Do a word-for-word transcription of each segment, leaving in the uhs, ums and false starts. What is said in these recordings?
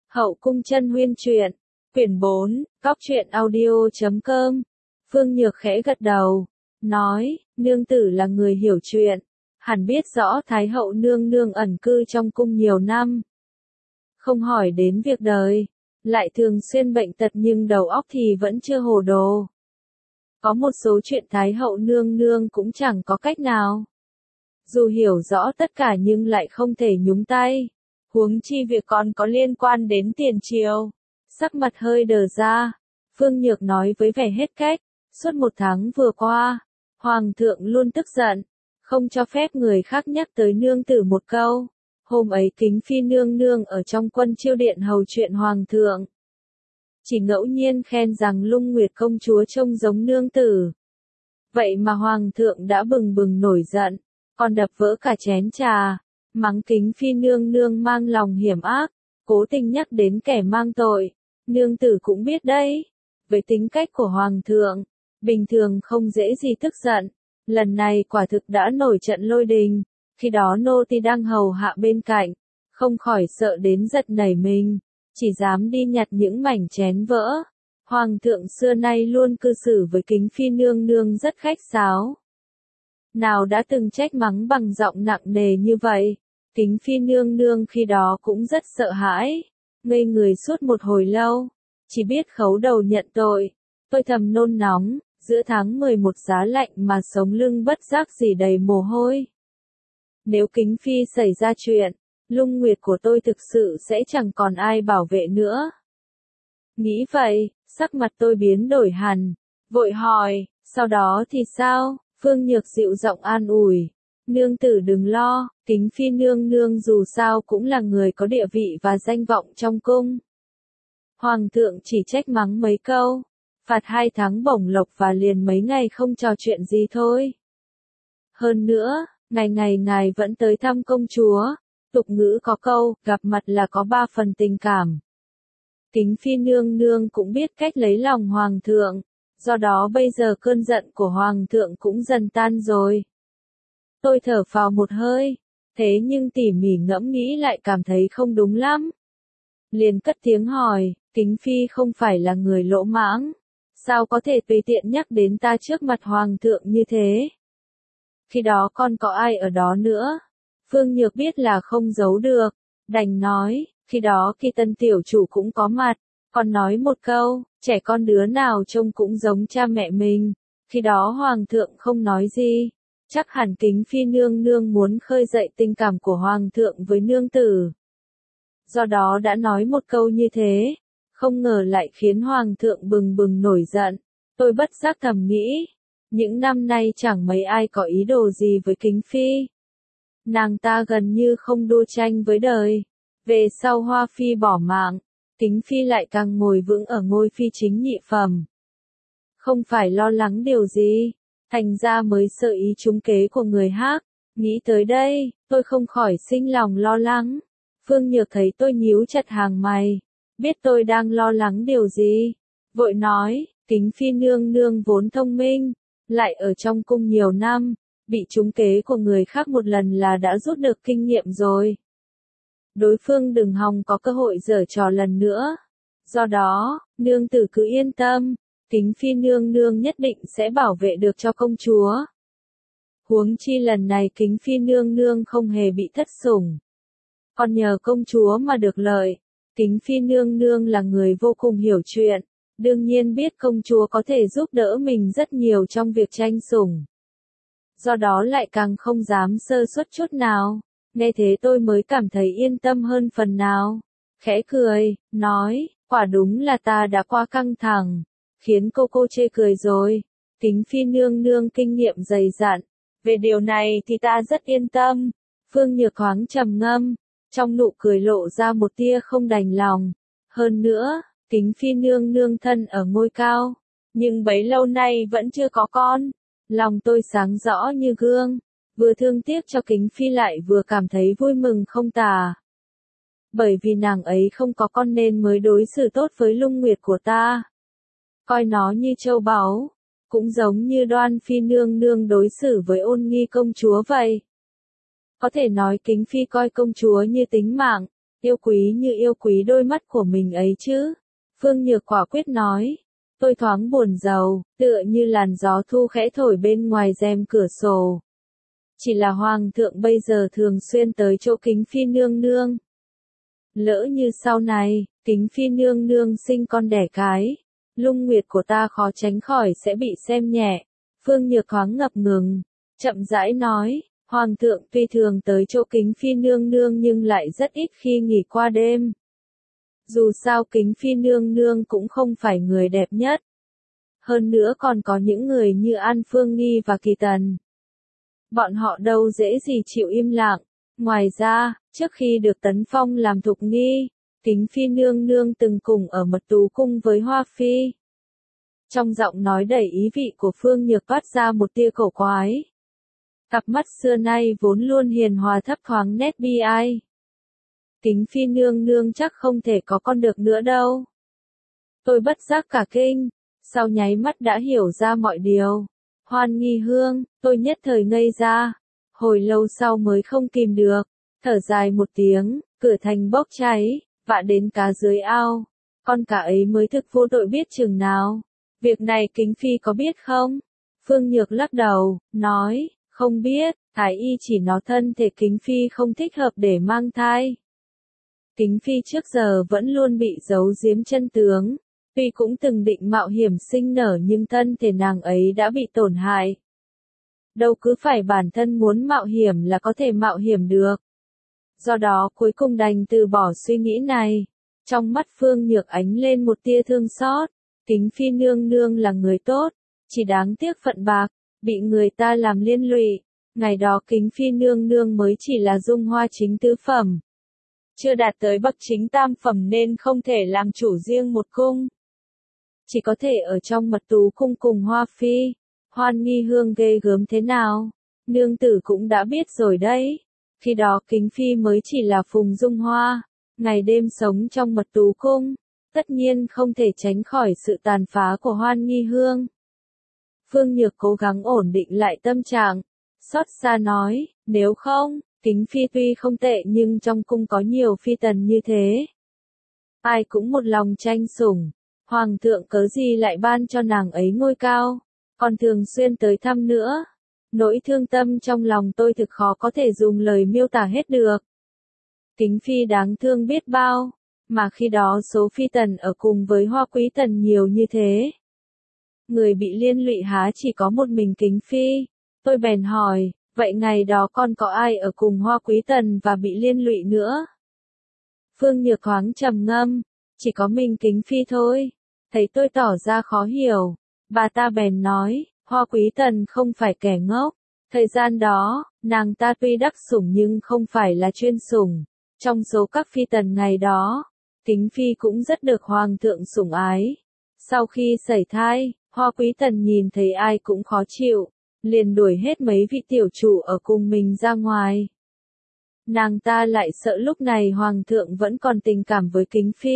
Hậu cung chân huyên truyện, quyển bốn, góc truyện audio chấm com. Phương Nhược khẽ gật đầu, nói, nương tử là người hiểu chuyện, hẳn biết rõ Thái hậu nương nương ẩn cư trong cung nhiều năm. Không hỏi đến việc đời, lại thường xuyên bệnh tật nhưng đầu óc thì vẫn chưa hồ đồ. Có một số chuyện Thái hậu nương nương cũng chẳng có cách nào. Dù hiểu rõ tất cả nhưng lại không thể nhúng tay. Huống chi việc còn có liên quan đến tiền triều. Sắc mặt hơi đờ ra, Phương Nhược nói với vẻ hết cách, suốt một tháng vừa qua, Hoàng thượng luôn tức giận, không cho phép người khác nhắc tới nương tử một câu. Hôm ấy Kính Phi nương nương ở trong quân chiêu điện hầu chuyện Hoàng thượng. Chỉ ngẫu nhiên khen rằng Lung Nguyệt công chúa trông giống nương tử. Vậy mà Hoàng thượng đã bừng bừng nổi giận, còn đập vỡ cả chén trà. Mắng Kính Phi nương nương mang lòng hiểm ác, cố tình nhắc đến kẻ mang tội. Nương tử cũng biết đấy, với tính cách của Hoàng thượng, bình thường không dễ gì tức giận. Lần này quả thực đã nổi trận lôi đình, khi đó nô tỳ đang hầu hạ bên cạnh, không khỏi sợ đến giật nảy mình, chỉ dám đi nhặt những mảnh chén vỡ. Hoàng thượng xưa nay luôn cư xử với Kính Phi nương nương rất khách sáo. Nào đã từng trách mắng bằng giọng nặng nề như vậy, Kính Phi nương nương khi đó cũng rất sợ hãi, ngây người suốt một hồi lâu, chỉ biết khấu đầu nhận tội. Tôi thầm nôn nóng, giữa tháng mười một giá lạnh mà sống lưng bất giác rỉ đầy mồ hôi. Nếu Kính Phi xảy ra chuyện, Lung Nguyệt của tôi thực sự sẽ chẳng còn ai bảo vệ nữa. Nghĩ vậy, sắc mặt tôi biến đổi hẳn, vội hỏi, sau đó thì sao? Phương Nhược dịu giọng an ủi, nương tử đừng lo, Kính Phi nương nương dù sao cũng là người có địa vị và danh vọng trong cung. Hoàng thượng chỉ trách mắng mấy câu, phạt hai tháng bổng lộc và liền mấy ngày không trò chuyện gì thôi. Hơn nữa, ngày ngày ngài vẫn tới thăm công chúa, tục ngữ có câu, gặp mặt là có ba phần tình cảm. Kính Phi nương nương cũng biết cách lấy lòng Hoàng thượng. Do đó bây giờ cơn giận của Hoàng thượng cũng dần tan rồi. Tôi thở phào một hơi, thế nhưng tỉ mỉ ngẫm nghĩ lại cảm thấy không đúng lắm. Liền cất tiếng hỏi, Kính Phi không phải là người lỗ mãng, sao có thể tùy tiện nhắc đến ta trước mặt Hoàng thượng như thế? Khi đó còn có ai ở đó nữa? Phương Nhược biết là không giấu được, đành nói, khi đó khi tân tiểu chủ cũng có mặt. Còn nói một câu, trẻ con đứa nào trông cũng giống cha mẹ mình. Khi đó Hoàng thượng không nói gì. Chắc hẳn Kính Phi nương nương muốn khơi dậy tình cảm của Hoàng thượng với nương tử. Do đó đã nói một câu như thế. Không ngờ lại khiến Hoàng thượng bừng bừng nổi giận. Tôi bất giác thầm nghĩ. Những năm nay chẳng mấy ai có ý đồ gì với Kính Phi. Nàng ta gần như không đua tranh với đời. Về sau Hoa Phi bỏ mạng. Kính Phi lại càng ngồi vững ở ngôi phi chính nhị phẩm. Không phải lo lắng điều gì, thành ra mới sợ ý trúng kế của người khác. Nghĩ tới đây, tôi không khỏi sinh lòng lo lắng. Phương Nhược thấy tôi nhíu chặt hàng mày, biết tôi đang lo lắng điều gì. Vội nói, Kính Phi nương nương vốn thông minh, lại ở trong cung nhiều năm, bị trúng kế của người khác một lần là đã rút được kinh nghiệm rồi. Đối phương đừng hòng có cơ hội giở trò lần nữa. Do đó, nương tử cứ yên tâm, Kính Phi nương nương nhất định sẽ bảo vệ được cho công chúa. Huống chi lần này Kính Phi nương nương không hề bị thất sủng. Còn nhờ công chúa mà được lợi. Kính Phi nương nương là người vô cùng hiểu chuyện, đương nhiên biết công chúa có thể giúp đỡ mình rất nhiều trong việc tranh sủng. Do đó lại càng không dám sơ suất chút nào. Nghe thế tôi mới cảm thấy yên tâm hơn phần nào. Khẽ cười, nói, quả đúng là ta đã quá căng thẳng, khiến cô cô chê cười rồi. Kính Phi nương nương kinh nghiệm dày dặn, về điều này thì ta rất yên tâm. Phương Nhược thoáng trầm ngâm, trong nụ cười lộ ra một tia không đành lòng. Hơn nữa, Kính Phi nương nương thân ở ngôi cao, nhưng bấy lâu nay vẫn chưa có con. Lòng tôi sáng rõ như gương. Vừa thương tiếc cho Kính Phi lại vừa cảm thấy vui mừng không tả. Bởi vì nàng ấy không có con nên mới đối xử tốt với Lung Nguyệt của ta. Coi nó như châu báu, cũng giống như Đoan Phi nương nương đối xử với Ôn Nghi công chúa vậy. Có thể nói Kính Phi coi công chúa như tính mạng, Yêu quý như yêu quý đôi mắt của mình ấy chứ. Phương Nhược quả quyết nói. Tôi thoáng buồn rầu, tựa như làn gió thu khẽ thổi bên ngoài rèm cửa sổ. Chỉ là hoàng thượng bây giờ thường xuyên tới chỗ Kính Phi nương nương. Lỡ như sau này, Kính Phi nương nương sinh con đẻ cái, Lung Nguyệt của ta khó tránh khỏi sẽ bị xem nhẹ. Phương Nhược thoáng ngập ngừng, chậm rãi nói, hoàng thượng tuy thường tới chỗ Kính Phi nương nương nhưng lại rất ít khi nghỉ qua đêm. Dù sao Kính Phi nương nương cũng không phải người đẹp nhất. Hơn nữa còn có những người như An Phương Nghi và Kỳ Tần. Bọn họ đâu dễ gì chịu im lặng. Ngoài ra, trước khi được tấn phong làm thục nghi, Kính Phi nương nương từng cùng ở mật tú cung với Hoa Phi. Trong giọng nói đầy ý vị của Phương Nhược toát ra một tia cổ quái. Cặp mắt xưa nay vốn luôn hiền hòa thấp thoáng nét bi ai. Kính Phi nương nương chắc không thể có con được nữa đâu. Tôi bất giác cả kinh, sau nháy mắt đã hiểu ra mọi điều. Hoan Nghi Hương, tôi nhất thời ngây ra, hồi lâu sau mới không kìm được, thở dài một tiếng, cửa thành bốc cháy, vạ đến cá dưới ao, con cá ấy mới thực vô tội biết chừng nào. Việc này Kính Phi có biết không? Phương Nhược lắc đầu, nói, không biết, Thái y chỉ nói thân thể Kính Phi không thích hợp để mang thai. Kính Phi trước giờ vẫn luôn bị giấu giếm chân tướng, tuy cũng từng định mạo hiểm sinh nở nhưng thân thể nàng ấy đã bị tổn hại. Đâu cứ phải bản thân muốn mạo hiểm là có thể mạo hiểm được. Do đó cuối cùng đành từ bỏ suy nghĩ này. Trong mắt Phương Nhược ánh lên một tia thương xót. Kính Phi nương nương là người tốt, chỉ đáng tiếc phận bạc, bị người ta làm liên lụy. Ngày đó Kính Phi nương nương mới chỉ là dung hoa chính tứ phẩm. Chưa đạt tới bậc chính tam phẩm nên không thể làm chủ riêng một cung. Chỉ có thể ở trong mật tú cung cùng Hoa Phi. Hoan Nghi Hương ghê gớm thế nào? Nương tử cũng đã biết rồi đấy. Khi đó Kính Phi mới chỉ là phùng dung hoa, ngày đêm sống trong mật tú cung. Tất nhiên không thể tránh khỏi sự tàn phá của Hoan Nghi Hương. Phương Nhược cố gắng ổn định lại tâm trạng. Xót xa nói, nếu không, Kính Phi tuy không tệ nhưng trong cung có nhiều phi tần như thế. Ai cũng một lòng tranh sủng. Hoàng thượng cớ gì lại ban cho nàng ấy ngôi cao, còn thường xuyên tới thăm nữa. Nỗi thương tâm trong lòng tôi thực khó có thể dùng lời miêu tả hết được. Kính Phi đáng thương biết bao, mà khi đó số phi tần ở cùng với Hoa Quý Tần nhiều như thế. Người bị liên lụy há chỉ có một mình Kính Phi. Tôi bèn hỏi, vậy ngày đó con có ai ở cùng Hoa Quý Tần và bị liên lụy nữa? Phương Nhược thoáng trầm ngâm, chỉ có mình Kính Phi thôi. Thấy tôi tỏ ra khó hiểu, bà ta bèn nói, Hoa Quý Tần không phải kẻ ngốc. Thời gian đó, nàng ta tuy đắc sủng nhưng không phải là chuyên sủng. Trong số các phi tần ngày đó, Kính Phi cũng rất được Hoàng thượng sủng ái. Sau khi sẩy thai, Hoa Quý Tần nhìn thấy ai cũng khó chịu, liền đuổi hết mấy vị tiểu chủ ở cùng mình ra ngoài. Nàng ta lại sợ lúc này Hoàng thượng vẫn còn tình cảm với Kính Phi.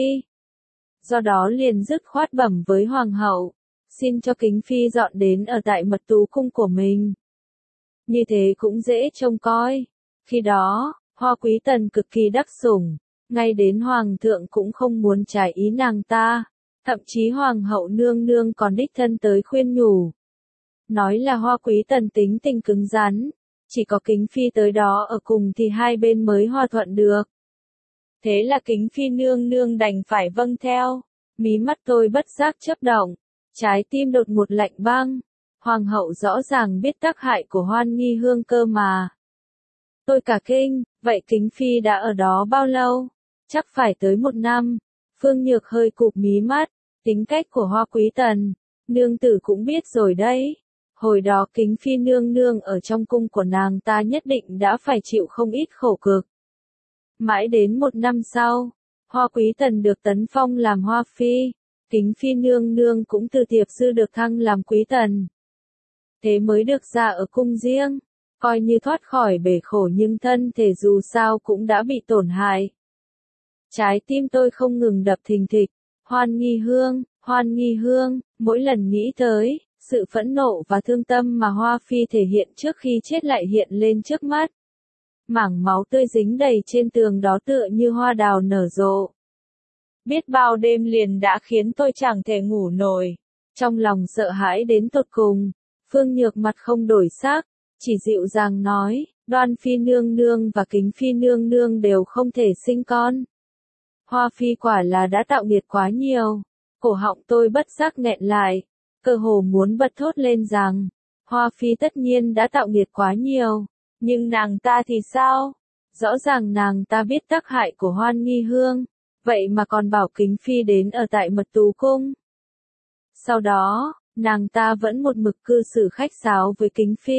Do đó liền dứt khoát bẩm với Hoàng hậu, xin cho Kính Phi dọn đến ở tại mật tú cung của mình. Như thế cũng dễ trông coi. Khi đó, Hoa Quý Tần cực kỳ đắc sủng, ngay đến Hoàng thượng cũng không muốn trái ý nàng ta. Thậm chí Hoàng hậu nương nương còn đích thân tới khuyên nhủ. Nói là Hoa Quý Tần tính tình cứng rắn, chỉ có Kính Phi tới đó ở cùng thì hai bên mới hòa thuận được. Thế là Kính Phi nương nương đành phải vâng theo. Mí mắt tôi bất giác chớp động, trái tim đột ngột lạnh băng. Hoàng hậu rõ ràng biết tác hại của Hoan Nghi Hương cơ mà. Tôi cả kinh, vậy Kính Phi đã ở đó bao lâu? Chắc phải tới một năm. Phương Nhược hơi cụp mí mắt, tính cách của Hoa Quý Tần, nương tử cũng biết rồi đấy. Hồi đó Kính Phi nương nương ở trong cung của nàng ta nhất định đã phải chịu không ít khổ cực. Mãi đến một năm sau, Hoa Quý Tần được tấn phong làm Hoa Phi, Kính Phi nương nương cũng từ tiệp sư được thăng làm Quý Tần. Thế mới được ra ở cung riêng, coi như thoát khỏi bể khổ nhưng thân thể dù sao cũng đã bị tổn hại. Trái tim tôi không ngừng đập thình thịch, Hoan Nghi Hương, Hoan Nghi Hương, mỗi lần nghĩ tới, sự phẫn nộ và thương tâm mà Hoa Phi thể hiện trước khi chết lại hiện lên trước mắt. mảng máu tươi dính đầy trên tường đó tựa như hoa đào nở rộ. Biết bao đêm liền đã khiến tôi chẳng thể ngủ nổi. Trong lòng sợ hãi đến tột cùng, Phương Nhược mặt không đổi sắc, chỉ dịu dàng nói, Đoan Phi nương nương và Kính Phi nương nương đều không thể sinh con. Hoa Phi quả là đã tạo nghiệt quá nhiều. Cổ họng tôi bất giác nghẹn lại, cơ hồ muốn bật thốt lên rằng, Hoa Phi tất nhiên đã tạo nghiệt quá nhiều, nhưng nàng ta thì sao? Rõ ràng nàng ta biết tác hại của Hoan Nghi Hương, vậy mà còn bảo Kính Phi đến ở tại Mật Tú Cung. Sau đó, nàng ta vẫn một mực cư xử khách sáo với Kính Phi.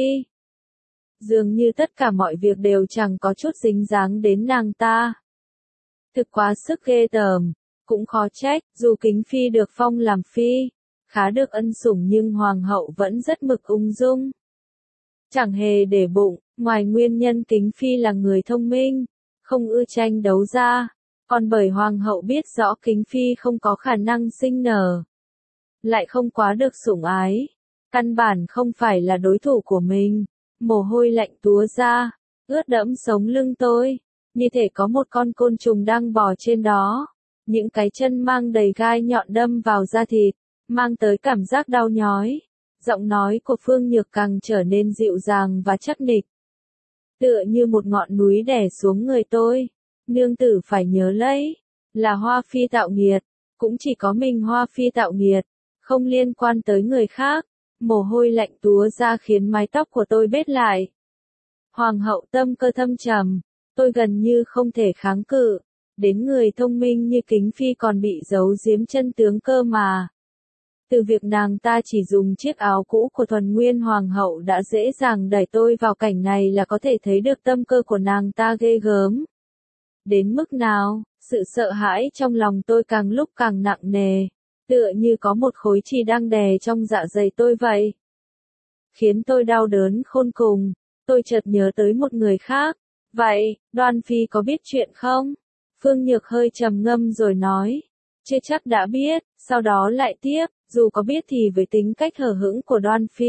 Dường như tất cả mọi việc đều chẳng có chút dính dáng đến nàng ta. Thực quá sức ghê tởm, cũng khó trách, dù Kính Phi được phong làm phi, khá được ân sủng nhưng hoàng hậu vẫn rất mực ung dung. Chẳng hề để bụng, ngoài nguyên nhân Kính Phi là người thông minh, không ưa tranh đấu ra, còn bởi hoàng hậu biết rõ Kính Phi không có khả năng sinh nở, lại không quá được sủng ái, căn bản không phải là đối thủ của mình. Mồ hôi lạnh túa ra, ướt đẫm sống lưng tôi, như thể có một con côn trùng đang bò trên đó. Những cái chân mang đầy gai nhọn đâm vào da thịt, mang tới cảm giác đau nhói. Giọng nói của Phương Nhược càng trở nên dịu dàng và chắc nịch. Tựa như một ngọn núi đè xuống người tôi. Nương tử phải nhớ lấy, là Hoa Phi tạo nghiệt, cũng chỉ có mình Hoa Phi tạo nghiệt, không liên quan tới người khác. Mồ hôi lạnh túa ra khiến mái tóc của tôi bết lại. Hoàng hậu tâm cơ thâm trầm, tôi gần như không thể kháng cự, đến người thông minh như Kính Phi còn bị giấu giếm chân tướng cơ mà. Từ việc nàng ta chỉ dùng chiếc áo cũ của thuần nguyên hoàng hậu đã dễ dàng đẩy tôi vào cảnh này là có thể thấy được tâm cơ của nàng ta ghê gớm. Đến mức nào, sự sợ hãi trong lòng tôi càng lúc càng nặng nề. Tựa như có một khối chì đang đè trong dạ dày tôi vậy. Khiến tôi đau đớn khôn cùng, tôi chợt nhớ tới một người khác. Vậy, Đoan Phi có biết chuyện không? Phương Nhược hơi trầm ngâm rồi nói. Chưa chắc đã biết, sau đó lại tiếp, dù có biết thì với tính cách hờ hững của Đoan Phi.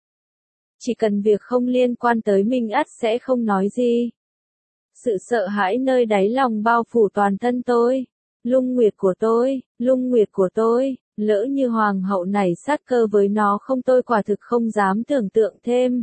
Chỉ cần việc không liên quan tới mình ắt sẽ không nói gì. Sự sợ hãi nơi đáy lòng bao phủ toàn thân tôi. Lung nguyệt của tôi, lung nguyệt của tôi, lỡ như hoàng hậu này sát cơ với nó không tôi quả thực không dám tưởng tượng thêm.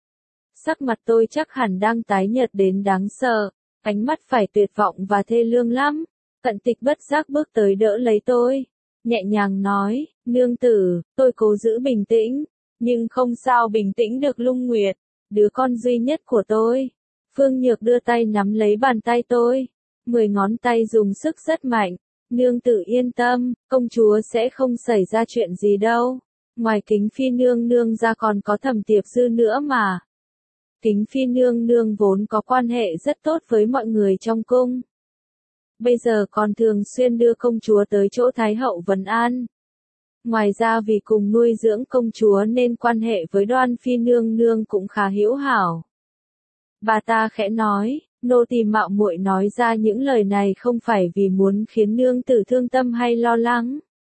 Sắc mặt tôi chắc hẳn đang tái nhợt đến đáng sợ, ánh mắt phải tuyệt vọng và thê lương lắm. Cận Tịch bất giác bước tới đỡ lấy tôi, nhẹ nhàng nói, nương tử, tôi cố giữ bình tĩnh, nhưng không sao bình tĩnh được Lung Nguyệt, đứa con duy nhất của tôi. Phương Nhược đưa tay nắm lấy bàn tay tôi. Mười ngón tay dùng sức rất mạnh, nương tử yên tâm, công chúa sẽ không xảy ra chuyện gì đâu. Ngoài Kính Phi nương nương ra còn có Thẩm Tiệp Dư nữa mà. Kính Phi nương nương vốn có quan hệ rất tốt với mọi người trong cung. Bây giờ còn thường xuyên đưa công chúa tới chỗ Thái hậu vấn an. Ngoài ra vì cùng nuôi dưỡng công chúa nên quan hệ với Đoan Phi nương nương cũng khá hữu hảo. Bà ta khẽ nói. Nô tỳ mạo muội nói ra những lời này không phải vì muốn khiến nương tử thương tâm hay lo lắng,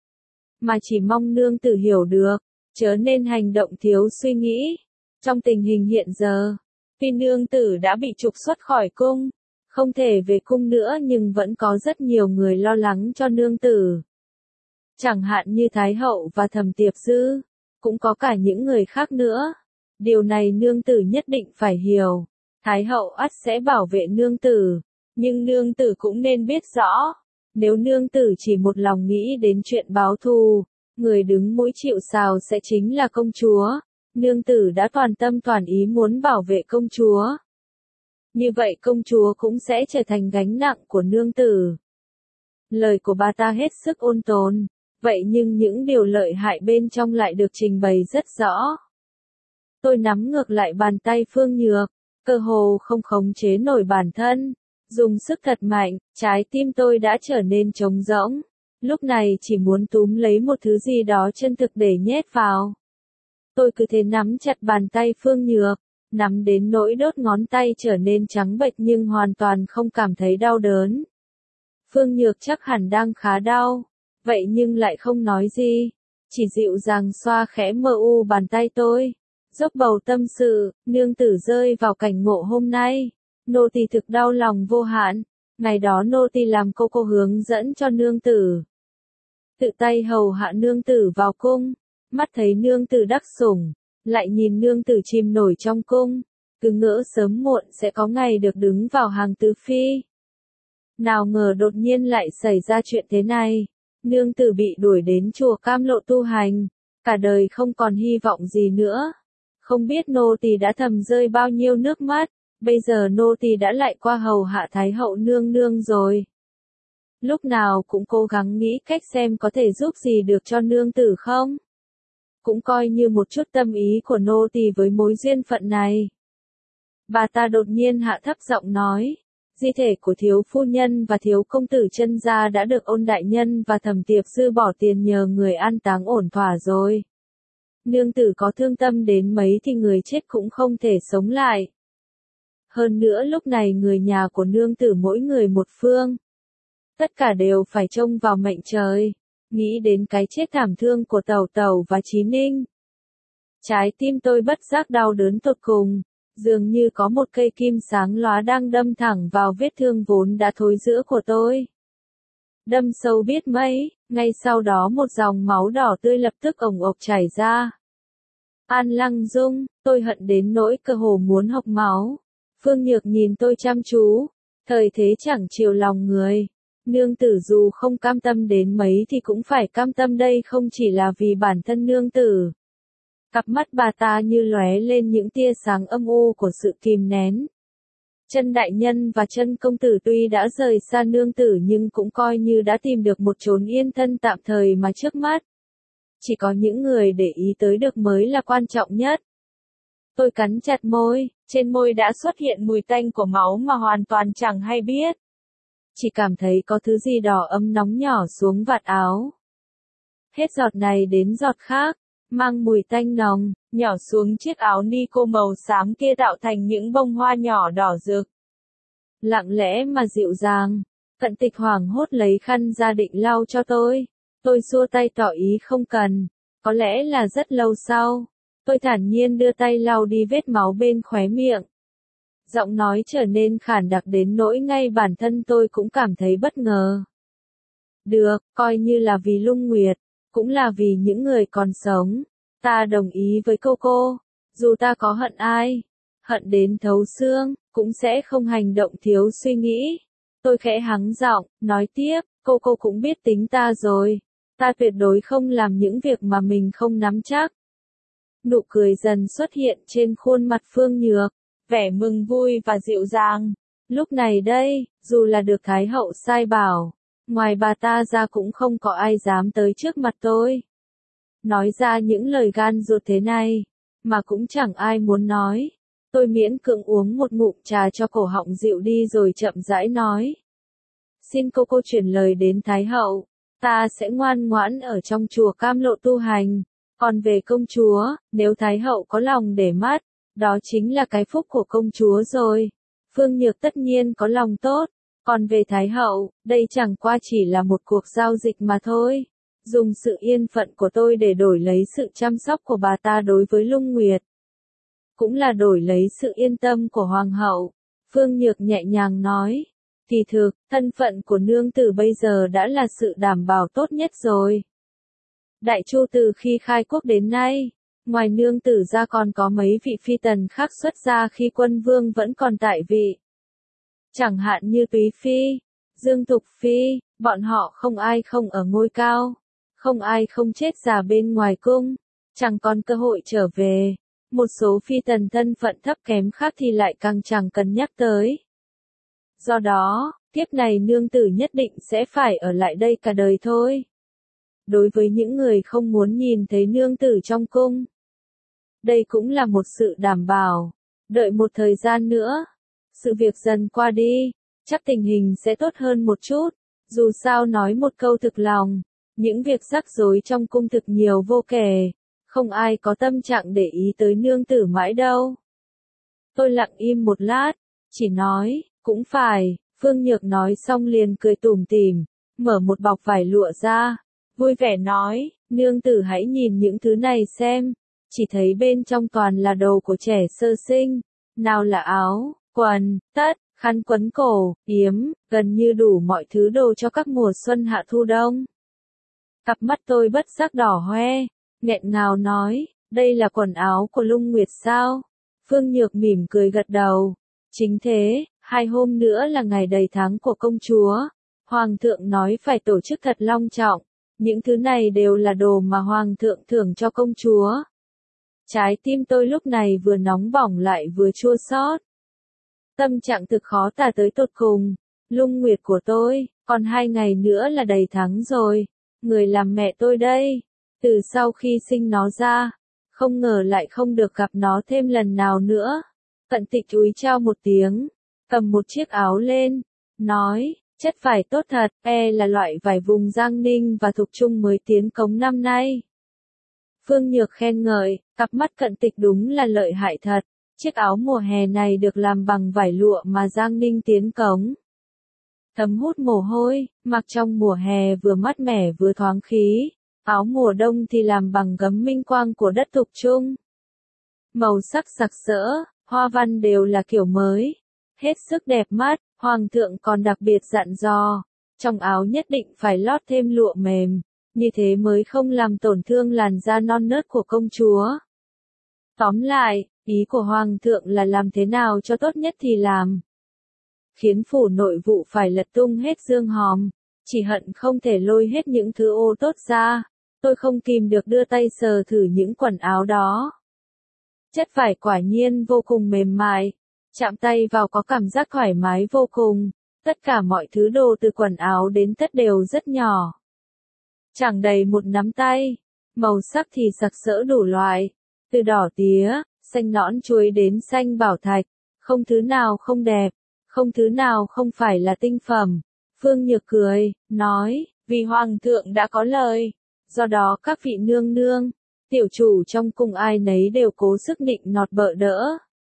mà chỉ mong nương tử hiểu được, chớ nên hành động thiếu suy nghĩ. Trong tình hình hiện giờ, tuy nương tử đã bị trục xuất khỏi cung, không thể về cung nữa nhưng vẫn có rất nhiều người lo lắng cho nương tử. Chẳng hạn như Thái hậu và Thẩm Tiệp Dư, cũng có cả những người khác nữa. Điều này nương tử nhất định phải hiểu. Thái hậu ắt sẽ bảo vệ nương tử, nhưng nương tử cũng nên biết rõ, nếu nương tử chỉ một lòng nghĩ đến chuyện báo thù, người đứng mũi chịu sào sẽ chính là công chúa. Nương tử đã toàn tâm toàn ý muốn bảo vệ công chúa. Như vậy công chúa cũng sẽ trở thành gánh nặng của nương tử. Lời của bà ta hết sức ôn tồn, vậy nhưng những điều lợi hại bên trong lại được trình bày rất rõ. Tôi nắm ngược lại bàn tay Phương Nhược. Cơ hồ không khống chế nổi bản thân, dùng sức thật mạnh, trái tim tôi đã trở nên trống rỗng, lúc này chỉ muốn túm lấy một thứ gì đó chân thực để nhét vào. Tôi cứ thế nắm chặt bàn tay Phương Nhược, nắm đến nỗi đốt ngón tay trở nên trắng bệch nhưng hoàn toàn không cảm thấy đau đớn. Phương Nhược chắc hẳn đang khá đau, vậy nhưng lại không nói gì, chỉ dịu dàng xoa khẽ mờ u bàn tay tôi. Dốc bầu tâm sự, nương tử rơi vào cảnh ngộ hôm nay, Nô tỳ thực đau lòng vô hạn, ngày đó nô tỳ làm cô cô hướng dẫn cho nương tử. Tự tay hầu hạ nương tử vào cung, mắt thấy nương tử đắc sủng, lại nhìn nương tử chìm nổi trong cung, cứ ngỡ sớm muộn sẽ có ngày được đứng vào hàng tứ phi. Nào ngờ đột nhiên lại xảy ra chuyện thế này, nương tử bị đuổi đến chùa Cam Lộ tu hành, cả đời không còn hy vọng gì nữa. Không biết nô tỳ đã thầm rơi bao nhiêu nước mắt, bây giờ nô tỳ đã lại qua hầu hạ Thái hậu nương nương rồi. Lúc nào cũng cố gắng nghĩ cách xem có thể giúp gì được cho nương tử không. Cũng coi như một chút tâm ý của nô tỳ với mối duyên phận này. Bà ta đột nhiên hạ thấp giọng nói, di thể của thiếu phu nhân và thiếu công tử chân gia đã được Ôn đại nhân và Thẩm tiệp sư bỏ tiền nhờ người an táng ổn thỏa rồi. Nương tử có thương tâm đến mấy thì người chết cũng không thể sống lại. Hơn nữa lúc này người nhà của nương tử mỗi người một phương. Tất cả đều phải trông vào mệnh trời, nghĩ đến cái chết thảm thương của Tẩu Tẩu và Chí Ninh. Trái tim tôi bất giác đau đớn tột cùng, dường như có một cây kim sáng lóa đang đâm thẳng vào vết thương vốn đã thối rữa của tôi. Đâm sâu biết mấy, ngay sau đó một dòng máu đỏ tươi lập tức ồng ộc chảy ra. An Lăng Dung, tôi hận đến nỗi cơ hồ muốn hộc máu. Phương Nhược nhìn tôi chăm chú, thời thế chẳng chiều lòng người. Nương tử dù không cam tâm đến mấy thì cũng phải cam tâm, đây không chỉ là vì bản thân nương tử. Cặp mắt bà ta như lóe lên những tia sáng âm u của sự kìm nén. Chân đại nhân và chân công tử tuy đã rời xa nương tử nhưng cũng coi như đã tìm được một chốn yên thân tạm thời mà trước mắt. Chỉ có những người để ý tới được mới là quan trọng nhất. Tôi cắn chặt môi, trên môi đã xuất hiện mùi tanh của máu mà hoàn toàn chẳng hay biết. Chỉ cảm thấy có thứ gì đỏ ấm nóng nhỏ xuống vạt áo. Hết giọt này đến giọt khác, mang mùi tanh nồng, nhỏ xuống chiếc áo ni cô màu xám kia tạo thành những bông hoa nhỏ đỏ rực. Lặng lẽ mà dịu dàng, Cận Tịch hoảng hốt lấy khăn ra định lau cho tôi. Tôi xua tay tỏ ý không cần, có lẽ là rất lâu sau. Tôi thản nhiên đưa tay lau đi vết máu bên khóe miệng. Giọng nói trở nên khản đặc đến nỗi ngay bản thân tôi cũng cảm thấy bất ngờ. Được, coi như là vì Lung Nguyệt, cũng là vì những người còn sống. Ta đồng ý với cô cô, dù ta có hận ai, hận đến thấu xương, cũng sẽ không hành động thiếu suy nghĩ. Tôi khẽ hắng giọng, nói tiếp, cô cô cũng biết tính ta rồi. Ta tuyệt đối không làm những việc mà mình không nắm chắc. Nụ cười dần xuất hiện trên khuôn mặt Phương Nhược, vẻ mừng vui và dịu dàng. Lúc này đây, dù là được Thái hậu sai bảo, ngoài bà ta ra cũng không có ai dám tới trước mặt tôi. Nói ra những lời gan ruột thế này, mà cũng chẳng ai muốn nói. Tôi miễn cưỡng uống một ngụm trà cho cổ họng dịu đi rồi chậm rãi nói. Xin cô cô chuyển lời đến Thái hậu, ta sẽ ngoan ngoãn ở trong chùa Cam Lộ tu hành. Còn về công chúa, nếu Thái hậu có lòng để mắt, đó chính là cái phúc của công chúa rồi. Phương Nhược tất nhiên có lòng tốt, còn về Thái hậu, đây chẳng qua chỉ là một cuộc giao dịch mà thôi. Dùng sự yên phận của tôi để đổi lấy sự chăm sóc của bà ta đối với Lung Nguyệt. Cũng là đổi lấy sự yên tâm của Hoàng hậu. Phương Nhược nhẹ nhàng nói. Kỳ thực, thân phận của nương tử bây giờ đã là sự đảm bảo tốt nhất rồi. Đại Chu từ khi khai quốc đến nay, ngoài nương tử ra còn có mấy vị phi tần khác xuất gia khi quân vương vẫn còn tại vị. Chẳng hạn như Túy Phi, Dương Thục Phi, bọn họ không ai không ở ngôi cao, không ai không chết già bên ngoài cung, chẳng còn cơ hội trở về. Một số phi tần thân phận thấp kém khác thì lại càng chẳng cần nhắc tới. Do đó, kiếp này nương tử nhất định sẽ phải ở lại đây cả đời thôi. Đối với những người không muốn nhìn thấy nương tử trong cung, đây cũng là một sự đảm bảo. Đợi một thời gian nữa, sự việc dần qua đi, chắc tình hình sẽ tốt hơn một chút. Dù sao nói một câu thực lòng, những việc rắc rối trong cung thực nhiều vô kể, không ai có tâm trạng để ý tới nương tử mãi đâu. Tôi lặng im một lát, chỉ nói, cũng phải. Phương Nhược nói xong liền cười tủm tỉm, mở một bọc vải lụa ra, vui vẻ nói, nương tử hãy nhìn những thứ này xem, chỉ thấy bên trong toàn là đồ của trẻ sơ sinh, nào là áo, quần, tất, khăn quấn cổ, yếm, gần như đủ mọi thứ đồ cho các mùa xuân hạ thu đông. Cặp mắt tôi bất giác đỏ hoe, nghẹn ngào nói, đây là quần áo của Lung Nguyệt sao? Phương Nhược mỉm cười gật đầu. Chính thế, hai hôm nữa là ngày đầy tháng của công chúa. Hoàng thượng nói phải tổ chức thật long trọng. Những thứ này đều là đồ mà Hoàng thượng thưởng cho công chúa. Trái tim tôi lúc này vừa nóng bỏng lại vừa chua xót. Tâm trạng thực khó tả tới tột cùng. Lung Nguyệt của tôi, còn hai ngày nữa là đầy tháng rồi. Người làm mẹ tôi đây. Từ sau khi sinh nó ra, không ngờ lại không được gặp nó thêm lần nào nữa. Cận Tịch úi chao một tiếng, cầm một chiếc áo lên, nói, chất vải tốt thật, e là loại vải vùng Giang Ninh và Thục Trung mới tiến cống năm nay. Phương Nhược khen ngợi, cặp mắt Cận Tịch đúng là lợi hại thật. Chiếc áo mùa hè này được làm bằng vải lụa mà Giang Ninh tiến cống. Thấm hút mồ hôi, mặc trong mùa hè vừa mát mẻ vừa thoáng khí. Áo mùa đông thì làm bằng gấm minh quang của đất Thục Trung. Màu sắc sặc sỡ, hoa văn đều là kiểu mới. Hết sức đẹp mắt, Hoàng thượng còn đặc biệt dặn dò. Trong áo nhất định phải lót thêm lụa mềm. Như thế mới không làm tổn thương làn da non nớt của công chúa. Tóm lại, ý của Hoàng thượng là làm thế nào cho tốt nhất thì làm. Khiến phủ nội vụ phải lật tung hết dương hòm. Chỉ hận không thể lôi hết những thứ ô tốt ra. Tôi không kìm được đưa tay sờ thử những quần áo đó. Chất vải quả nhiên vô cùng mềm mại. Chạm tay vào có cảm giác thoải mái vô cùng. Tất cả mọi thứ đồ từ quần áo đến tất đều rất nhỏ. Chẳng đầy một nắm tay. Màu sắc thì sặc sỡ đủ loại. Từ đỏ tía, xanh nõn chuối đến xanh bảo thạch. Không thứ nào không đẹp. Không thứ nào không phải là tinh phẩm. Phương Nhược cười, nói, vì Hoàng thượng đã có lời. Do đó các vị nương nương, tiểu chủ trong cung ai nấy đều cố sức nịnh nọt bợ đỡ.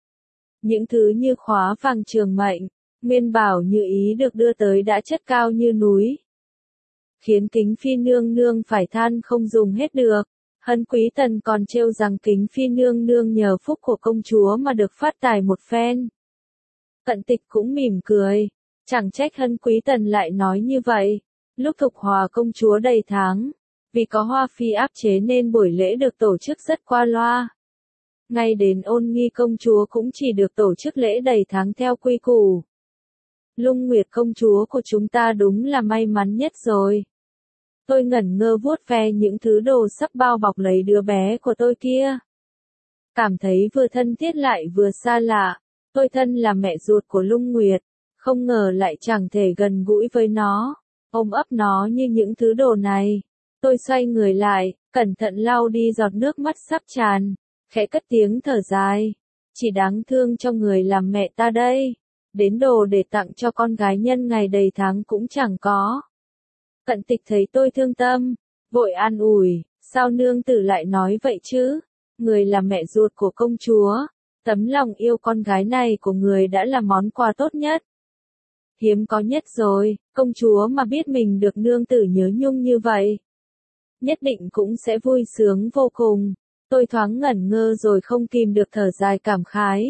Những thứ như khóa vàng trường mệnh, nguyên bảo như ý được đưa tới đã chất cao như núi. Khiến Kính Phi nương nương phải than không dùng hết được. Hân Quý Tần còn trêu rằng Kính Phi nương nương nhờ phúc của công chúa mà được phát tài một phen. Cận Tịch cũng mỉm cười, chẳng trách Hân Quý Tần lại nói như vậy. Lúc Thục Hòa công chúa đầy tháng, vì có Hoa Phi áp chế nên buổi lễ được tổ chức rất qua loa. Ngay đến Ôn Nghi công chúa cũng chỉ được tổ chức lễ đầy tháng theo quy củ. Lung Nguyệt công chúa của chúng ta đúng là may mắn nhất rồi. Tôi ngẩn ngơ vuốt ve những thứ đồ sắp bao bọc lấy đứa bé của tôi kia. Cảm thấy vừa thân thiết lại vừa xa lạ. Tôi thân là mẹ ruột của Lung Nguyệt, không ngờ lại chẳng thể gần gũi với nó, ôm ấp nó như những thứ đồ này. Tôi xoay người lại, cẩn thận lau đi giọt nước mắt sắp tràn, khẽ cất tiếng thở dài. Chỉ đáng thương cho người làm mẹ ta đây. Đến đồ để tặng cho con gái nhân ngày đầy tháng cũng chẳng có. Cận Tịch thấy tôi thương tâm, vội an ủi, sao nương tử lại nói vậy chứ? Người là mẹ ruột của công chúa, tấm lòng yêu con gái này của người đã là món quà tốt nhất. Hiếm có nhất rồi, công chúa mà biết mình được nương tử nhớ nhung như vậy. Nhất định cũng sẽ vui sướng vô cùng. Tôi thoáng ngẩn ngơ rồi không kìm được thở dài cảm khái.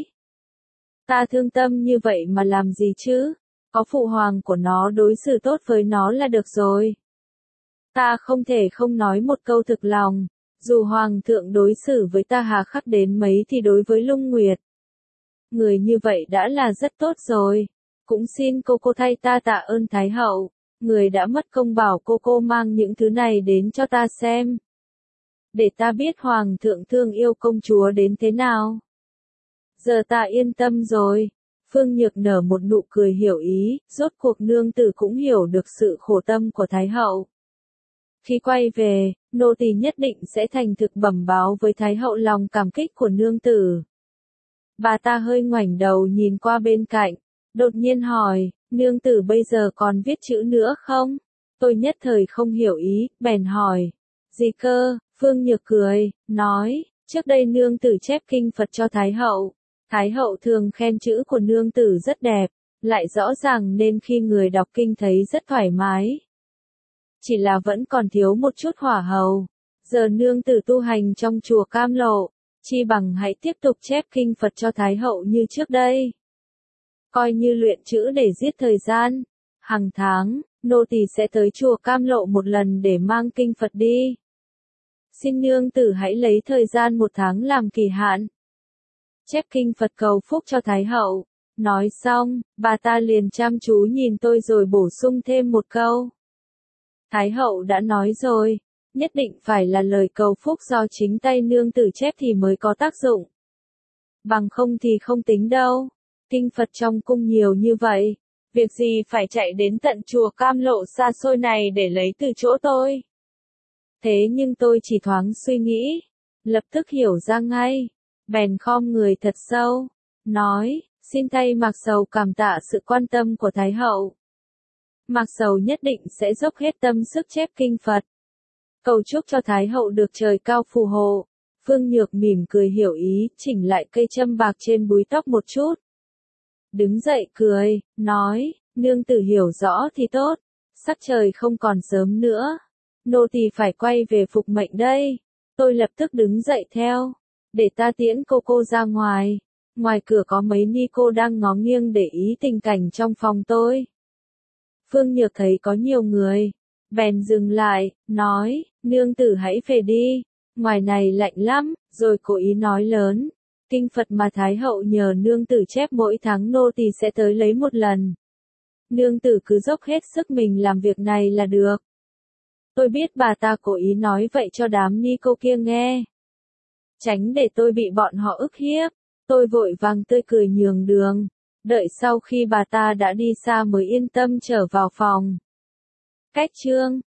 Ta thương tâm như vậy mà làm gì chứ? Có phụ hoàng của nó đối xử tốt với nó là được rồi. Ta không thể không nói một câu thực lòng. Dù hoàng thượng đối xử với ta hà khắc đến mấy thì đối với Lung Nguyệt, người như vậy đã là rất tốt rồi. Cũng xin cô cô thay ta tạ ơn Thái hậu. Người đã mất công bảo cô cô mang những thứ này đến cho ta xem. Để ta biết hoàng thượng thương yêu công chúa đến thế nào. Giờ ta yên tâm rồi. Phương Nhược nở một nụ cười hiểu ý, rốt cuộc nương tử cũng hiểu được sự khổ tâm của Thái hậu. Khi quay về, nô tỳ nhất định sẽ thành thực bẩm báo với Thái hậu lòng cảm kích của nương tử. Bà ta hơi ngoảnh đầu nhìn qua bên cạnh, đột nhiên hỏi, nương tử bây giờ còn viết chữ nữa không? Tôi nhất thời không hiểu ý, bèn hỏi. Gì cơ? Phương Nhược cười, nói, trước đây nương tử chép kinh Phật cho Thái hậu. Thái hậu thường khen chữ của nương tử rất đẹp, lại rõ ràng nên khi người đọc kinh thấy rất thoải mái. Chỉ là vẫn còn thiếu một chút hỏa hầu. Giờ nương tử tu hành trong chùa Cam Lộ, chi bằng hãy tiếp tục chép kinh Phật cho Thái hậu như trước đây. coi như luyện chữ để giết thời gian. Hàng tháng, nô tỳ sẽ tới chùa Cam Lộ một lần để mang kinh Phật đi. Xin nương tử hãy lấy thời gian một tháng làm kỳ hạn. Chép kinh Phật cầu phúc cho Thái hậu. Nói xong, bà ta liền chăm chú nhìn tôi rồi bổ sung thêm một câu. Thái hậu đã nói rồi, nhất định phải là lời cầu phúc do chính tay nương tử chép thì mới có tác dụng. Bằng không thì không tính đâu. Kinh Phật trong cung nhiều như vậy, việc gì phải chạy đến tận chùa Cam Lộ xa xôi này để lấy từ chỗ tôi. Thế nhưng tôi chỉ thoáng suy nghĩ, lập tức hiểu ra ngay, bèn khom người thật sâu, nói, xin thay Mạc Sầu cảm tạ sự quan tâm của Thái hậu. Mạc Sầu nhất định sẽ dốc hết tâm sức chép kinh Phật. Cầu chúc cho Thái hậu được trời cao phù hộ. Phương Nhược mỉm cười hiểu ý, chỉnh lại cây châm bạc trên búi tóc một chút. Đứng dậy cười, nói, nương tử hiểu rõ thì tốt, sắc trời không còn sớm nữa. Nô tỳ phải quay về phục mệnh đây. Tôi lập tức đứng dậy theo, để ta tiễn cô cô ra ngoài. Ngoài cửa có mấy ni cô đang ngó nghiêng để ý tình cảnh trong phòng tôi. Phương Nhược thấy có nhiều người, bèn dừng lại, nói, nương tử hãy về đi, ngoài này lạnh lắm, rồi cố ý nói lớn. Kinh Phật mà Thái hậu nhờ nương tử chép mỗi tháng nô tỳ sẽ tới lấy một lần. Nương tử cứ dốc hết sức mình làm việc này là được. Tôi biết bà ta cố ý nói vậy cho đám ni cô kia nghe. Tránh để tôi bị bọn họ ức hiếp, tôi vội vàng tươi cười nhường đường, đợi sau khi bà ta đã đi xa mới yên tâm trở vào phòng. Cách chương